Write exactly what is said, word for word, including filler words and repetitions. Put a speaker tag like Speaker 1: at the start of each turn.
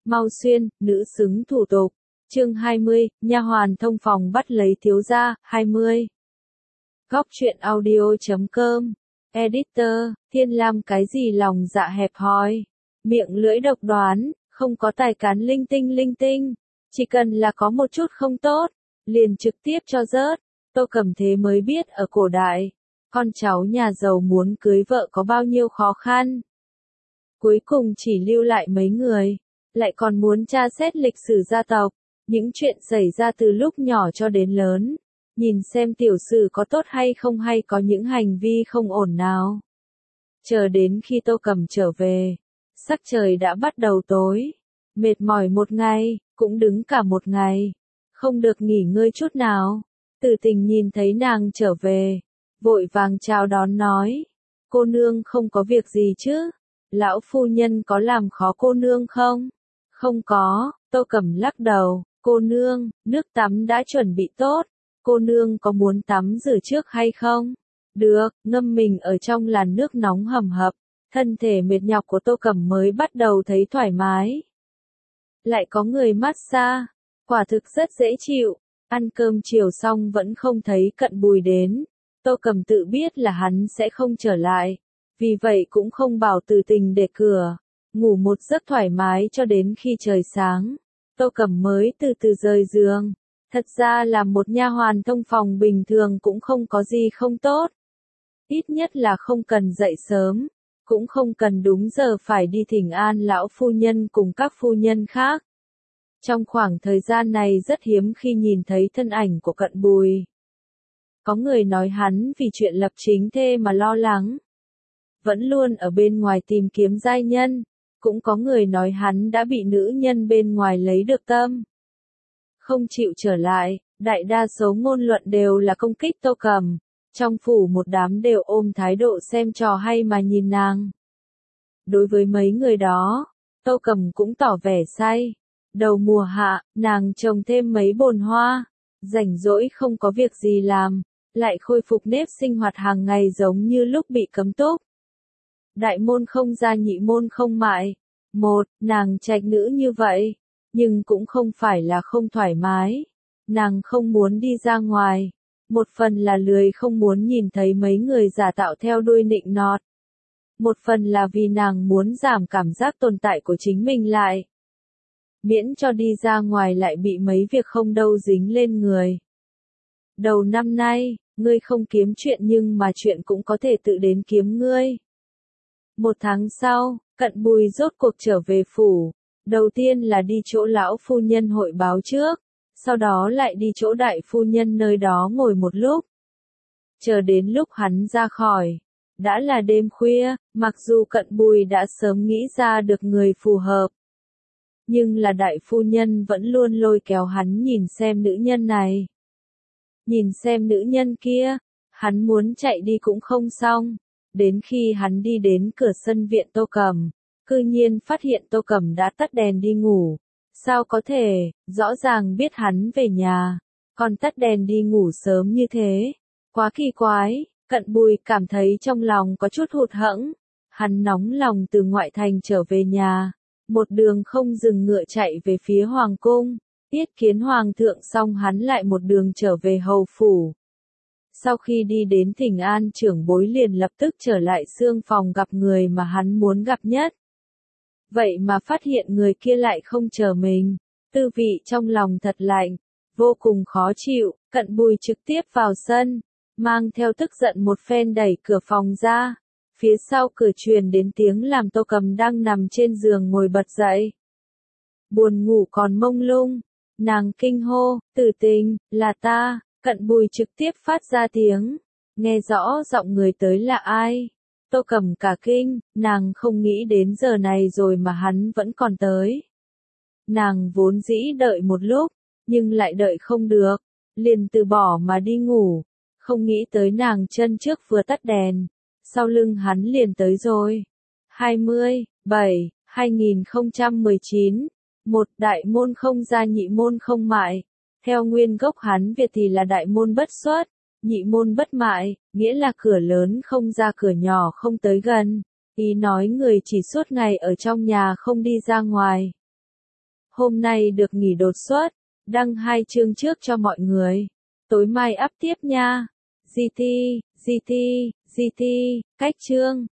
Speaker 1: Mau xuyên, nữ xứng thủ tục. Chương hai mươi, nha hoàn thông phòng bắt lấy thiếu gia. hai mươi. Góc truyện audio chấm com. Editor, Thiên Lam cái gì lòng dạ hẹp hòi, miệng lưỡi độc đoán, không có tài cán linh tinh linh tinh, chỉ cần là có một chút không tốt, liền trực tiếp cho rớt. Tô Cẩm Thế mới biết ở cổ đại, con cháu nhà giàu muốn cưới vợ có bao nhiêu khó khăn. Cuối cùng chỉ lưu lại mấy người, lại còn muốn tra xét lịch sử gia tộc, những chuyện xảy ra từ lúc nhỏ cho đến lớn, nhìn xem tiểu sử có tốt hay không hay có những hành vi không ổn nào. Chờ đến khi Tô Cẩm trở về, sắc trời đã bắt đầu tối, mệt mỏi một ngày, cũng đứng cả một ngày, không được nghỉ ngơi chút nào. Tử Tình nhìn thấy nàng trở về, vội vàng chào đón nói, cô nương không có việc gì chứ, lão phu nhân có làm khó cô nương không? Không có, Tô Cẩm lắc đầu, cô nương, nước tắm đã chuẩn bị tốt, cô nương có muốn tắm rửa trước hay không? Được, ngâm mình ở trong làn nước nóng hầm hập, thân thể mệt nhọc của Tô Cẩm mới bắt đầu thấy thoải mái. Lại có người massage, quả thực rất dễ chịu. Ăn cơm chiều xong vẫn không thấy Cận Bùi đến, Tô Cẩm tự biết là hắn sẽ không trở lại, vì vậy cũng không bảo Tử Tình để cửa, ngủ một giấc thoải mái cho đến khi trời sáng. Tô Cẩm mới từ từ rời giường, thật ra là một nha hoàn thông phòng bình thường cũng không có gì không tốt. Ít nhất là không cần dậy sớm, cũng không cần đúng giờ phải đi thỉnh an lão phu nhân cùng các phu nhân khác. Trong khoảng thời gian này rất hiếm khi nhìn thấy thân ảnh của Cận Bùi. Có người nói hắn vì chuyện lập chính thê mà lo lắng, vẫn luôn ở bên ngoài tìm kiếm giai nhân, cũng có người nói hắn đã bị nữ nhân bên ngoài lấy được tâm, không chịu trở lại. Đại đa số ngôn luận đều là công kích Tô Cẩm, trong phủ một đám đều ôm thái độ xem trò hay mà nhìn nàng. Đối với mấy người đó, Tô Cẩm cũng tỏ vẻ say. Đầu mùa hạ, nàng trồng thêm mấy bồn hoa, rảnh rỗi không có việc gì làm, lại khôi phục nếp sinh hoạt hàng ngày giống như lúc bị cấm túc. Đại môn không ra nhị môn không mại. Một, nàng trạch nữ như vậy, nhưng cũng không phải là không thoải mái. Nàng không muốn đi ra ngoài. Một phần là lười không muốn nhìn thấy mấy người giả tạo theo đuôi nịnh nọt. Một phần là vì nàng muốn giảm cảm giác tồn tại của chính mình lại. Miễn cho đi ra ngoài lại bị mấy việc không đâu dính lên người. Đầu năm nay, ngươi không kiếm chuyện nhưng mà chuyện cũng có thể tự đến kiếm ngươi. Một tháng sau, Cận Bùi rốt cuộc trở về phủ. Đầu tiên là đi chỗ lão phu nhân hội báo trước, sau đó lại đi chỗ đại phu nhân nơi đó ngồi một lúc. Chờ đến lúc hắn ra khỏi, đã là đêm khuya, mặc dù Cận Bùi đã sớm nghĩ ra được người phù hợp. Nhưng là đại phu nhân vẫn luôn lôi kéo hắn nhìn xem nữ nhân này. Nhìn xem nữ nhân kia, hắn muốn chạy đi cũng không xong. Đến khi hắn đi đến cửa sân viện Tô Cẩm, cư nhiên phát hiện Tô Cẩm đã tắt đèn đi ngủ. Sao có thể, rõ ràng biết hắn về nhà, còn tắt đèn đi ngủ sớm như thế. Quá kỳ quái, Cận Bùi cảm thấy trong lòng có chút hụt hẫng. Hắn nóng lòng từ ngoại thành trở về nhà. Một đường không dừng ngựa chạy về phía hoàng cung, tiết kiến hoàng thượng xong hắn lại một đường trở về hầu phủ. Sau khi đi đến thỉnh an trưởng bối liền lập tức trở lại xương phòng gặp người mà hắn muốn gặp nhất. Vậy mà phát hiện người kia lại không chờ mình, tư vị trong lòng thật lạnh, vô cùng khó chịu. Cận Bùi trực tiếp vào sân, mang theo tức giận một phen đẩy cửa phòng ra. Phía sau cửa truyền đến tiếng làm Tô Cẩm đang nằm trên giường ngồi bật dậy. Buồn ngủ còn mông lung, nàng kinh hô, Tử Tình, là ta. Cận Bùi trực tiếp phát ra tiếng, nghe rõ giọng người tới là ai. Tô Cẩm cả kinh, nàng không nghĩ đến giờ này rồi mà hắn vẫn còn tới. Nàng vốn dĩ đợi một lúc, nhưng lại đợi không được, liền từ bỏ mà đi ngủ, không nghĩ tới nàng chân trước vừa tắt đèn. Sau lưng hắn liền tới rồi. hai mươi, bảy, hai nghìn không trăm mười chín. Một, đại môn không ra nhị môn không mại. Theo nguyên gốc Hán Việt thì là đại môn bất xuất, nhị môn bất mại, nghĩa là cửa lớn không ra cửa nhỏ không tới gần. Ý nói người chỉ suốt ngày ở trong nhà không đi ra ngoài. Hôm nay được nghỉ đột xuất, đăng hai chương trước cho mọi người. Tối mai up tiếp nha. giê tê, giê tê, giê tê, cách chương.